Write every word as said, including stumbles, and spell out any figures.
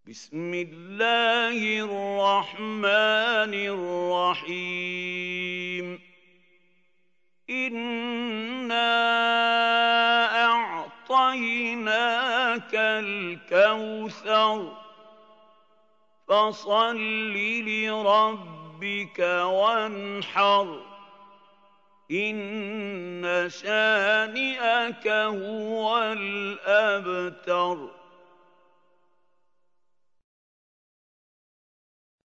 بسم الله الرحمن الرحيم إنا أعطيناك الكوثر فصل لربك وانحر إن شانئك هو الأبتر